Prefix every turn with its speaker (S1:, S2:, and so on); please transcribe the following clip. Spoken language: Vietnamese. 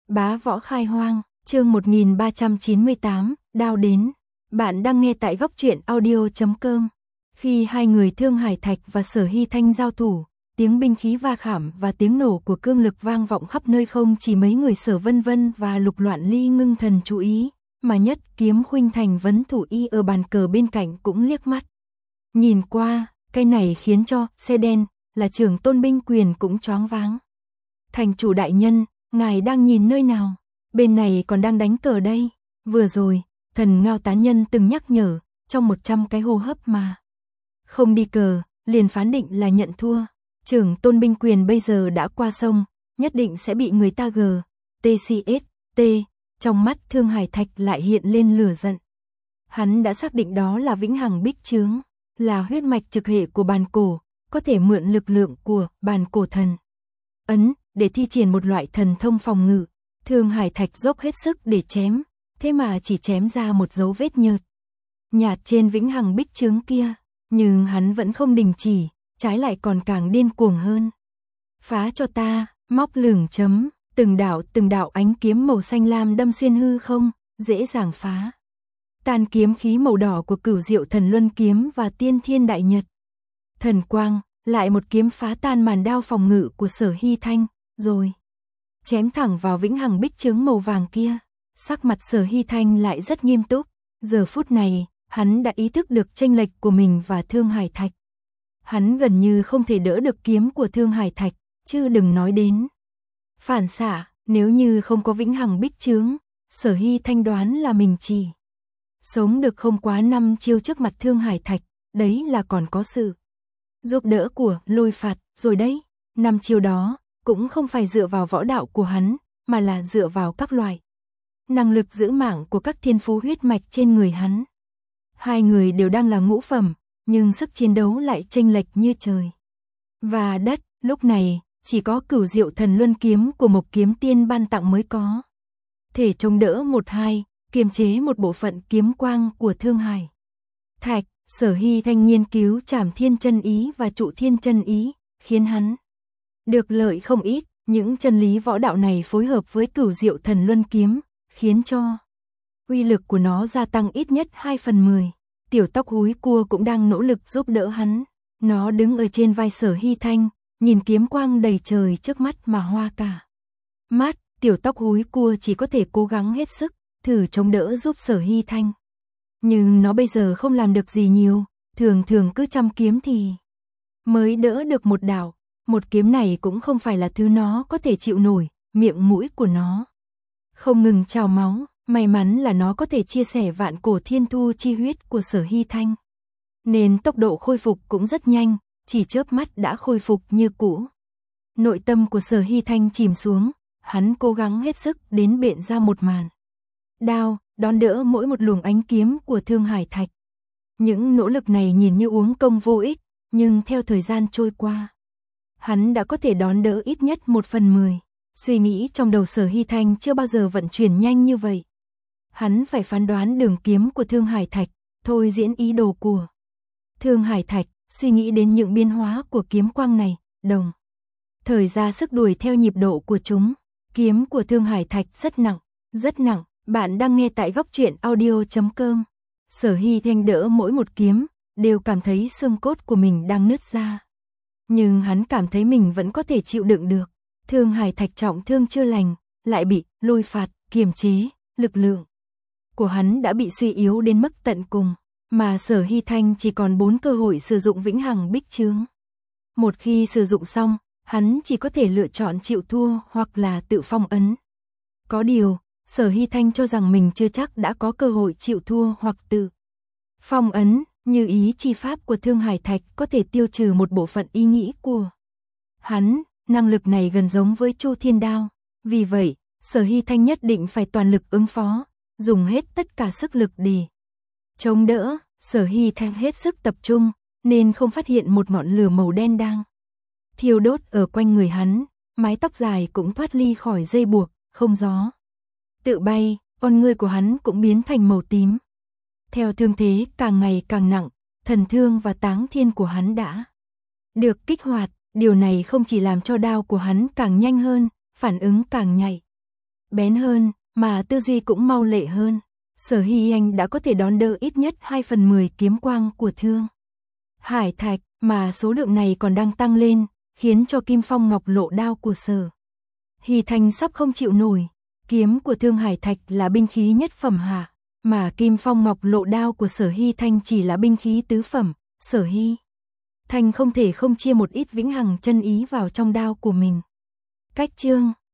S1: Bá võ khai hoang, chương 1398, đao đến. Bạn đang nghe tại góc truyện audio.com. Khi hai người Thương Hải Thạch và Sở Hy Thanh giao thủ, tiếng binh khí va chạm và tiếng nổ của cương lực vang vọng khắp nơi, không chỉ mấy người Sở Vân Vân và Lục Loạn Ly ngưng thần chú ý, mà Nhất Kiếm Khuynh Thành vấn thủ y ở bàn cờ bên cạnh cũng liếc mắt. Nhìn qua, cái này khiến cho xe đen là trưởng tôn binh quyền cũng choáng váng. Thành chủ đại nhân, ngài đang nhìn nơi nào? Bên này còn đang đánh cờ đây. Vừa rồi, Thần Ngao tán nhân từng nhắc nhở, trong 100 cái hô hấp mà không đi cờ, liền phán định là nhận thua. Trưởng tôn binh quyền bây giờ đã qua sông, nhất định sẽ bị người ta TCST. Trong mắt Thương Hải Thạch lại hiện lên lửa giận. Hắn đã xác định đó là vĩnh hằng bích chướng, là huyết mạch trực hệ của bàn cổ, có thể mượn lực lượng của bàn cổ thần ấn để thi triển một loại thần thông phòng ngự. Thương Hải Thạch dốc hết sức để chém, thế mà chỉ chém ra một dấu vết nhợt nhạt trên vĩnh hằng bích chướng kia, nhưng hắn vẫn không đình chỉ, trái lại còn càng điên cuồng hơn. Phá cho ta, móc lửng chấm, từng đạo ánh kiếm màu xanh lam đâm xuyên hư không, dễ dàng phá tan kiếm khí màu đỏ của Cửu Diệu Thần Luân kiếm và Tiên Thiên Đại Nhật Thần Quang, lại một kiếm phá tan màn đao phòng ngự của Sở Hy Thanh, rồi chém thẳng vào vĩnh hằng bích chướng màu vàng kia. Sắc mặt Sở Hy Thanh lại rất nghiêm túc, giờ phút này, hắn đã ý thức được chênh lệch của mình và Thương Hải Thạch. Hắn gần như không thể đỡ được kiếm của Thương Hải Thạch, chứ đừng nói đến phản xạ. Nếu như không có vĩnh hằng bích chướng, Sở Hy Thanh đoán là mình chỉ sống được không quá 5 chiêu trước mặt Thương Hải Thạch, đấy là còn có sự giúp đỡ của lôi phạt rồi đấy. 5 chiêu đó cũng không phải dựa vào võ đạo của hắn, mà là dựa vào các loại năng lực giữ mạng của các thiên phú huyết mạch trên người hắn. Hai người đều đang là ngũ phẩm, nhưng sức chiến đấu lại chênh lệch như trời và đất. Lúc này, chỉ có Cửu Diệu Thần Luân kiếm của Mộc Kiếm Tiên ban tặng mới có thể chống đỡ 1-2, kiềm chế một bộ phận kiếm quang của Thương Hải Thạch. Sở Hy Thanh nghiên cứu Trảm Thiên Chân Ý và Trụ Thiên Chân Ý, khiến hắn được lợi không ít. Những chân lý võ đạo này phối hợp với Cửu Diệu Thần Luân kiếm, khiến cho uy lực của nó gia tăng ít nhất 2/10. Tiểu Tóc Húi Cua cũng đang nỗ lực giúp đỡ hắn. Nó đứng ở trên vai Sở Hy Thanh, nhìn kiếm quang đầy trời trước mắt mà hoa cả mắt. Tiểu Tóc Húi Cua chỉ có thể cố gắng hết sức, thử chống đỡ giúp Sở Hy Thanh. Nhưng nó bây giờ không làm được gì nhiều, thường cứ trăm kiếm thì mới đỡ được một đạo. Một kiếm này cũng không phải là thứ nó có thể chịu nổi, miệng mũi của nó không ngừng trào máu. May mắn là nó có thể chia sẻ vạn cổ thiên thu chi huyết của Sở Hy Thanh, nên tốc độ khôi phục cũng rất nhanh, chỉ chớp mắt đã khôi phục như cũ. Nội tâm của Sở Hy Thanh chìm xuống, hắn cố gắng hết sức đến bện ra một màn đao, đón đỡ mỗi một luồng ánh kiếm của Thương Hải Thạch. Những nỗ lực này nhìn như uống công vô ích, nhưng theo thời gian trôi qua, hắn đã có thể đón đỡ ít nhất 1/10. Suy nghĩ trong đầu Sở Hy Thanh chưa bao giờ vận chuyển nhanh như vậy. Hắn phải phán đoán đường kiếm của Thương Hải Thạch, thôi diễn ý đồ của Thương Hải Thạch, suy nghĩ đến những biến hóa của kiếm quang này, đồng thời ra sức đuổi theo nhịp độ của chúng. Kiếm của Thương Hải Thạch rất nặng, rất nặng. Bạn đang nghe tại góc truyện audio.com. Sở Hy Thanh đỡ mỗi một kiếm, đều cảm thấy xương cốt của mình đang nứt ra. Nhưng hắn cảm thấy mình vẫn có thể chịu đựng được. Thương Hải Thạch trọng thương chưa lành, lại bị lôi phạt, kiềm chế, lực lượng của hắn đã bị suy yếu đến mức tận cùng, mà Sở Hy Thanh chỉ còn 4 cơ hội sử dụng vĩnh hằng bích chướng. Một khi sử dụng xong, hắn chỉ có thể lựa chọn chịu thua hoặc là tự phong ấn. Có điều, Sở Hy Thanh cho rằng mình chưa chắc đã có cơ hội chịu thua hoặc tự phong ấn, như ý chi pháp của Thương Hải Thạch có thể tiêu trừ một bộ phận ý nghĩ của hắn. Năng lực này gần giống với Chu Thiên Đao. Vì vậy, Sở Hy Thanh nhất định phải toàn lực ứng phó, dùng hết tất cả sức lực để chống đỡ. Sở Hy Thanh hết sức tập trung, nên không phát hiện một ngọn lửa màu đen đang thiêu đốt ở quanh người hắn. Mái tóc dài cũng thoát ly khỏi dây buộc, không gió tự bay, con ngươi của hắn cũng biến thành màu tím. Theo thương thế càng ngày càng nặng, thần thương và táng thiên của hắn đã được kích hoạt. Điều này không chỉ làm cho đao của hắn càng nhanh hơn, phản ứng càng nhạy bén hơn, mà tư duy cũng mau lẹ hơn. Sở Hy Anh đã có thể đón đỡ ít nhất 2/10 kiếm quang của Thương Hải Thạch, mà số lượng này còn đang tăng lên, khiến cho Kim Phong Ngọc Lộ đao của Sở Hy Thanh sắp không chịu nổi. Kiếm của Thương Hải Thạch là binh khí nhất phẩm hạ, mà Kim Phong Ngọc Lộ đao của Sở Hy Thanh chỉ là binh khí tứ phẩm. Sở Hy Thanh không thể không chia một ít vĩnh hằng chân ý vào trong đao của mình. Cách chương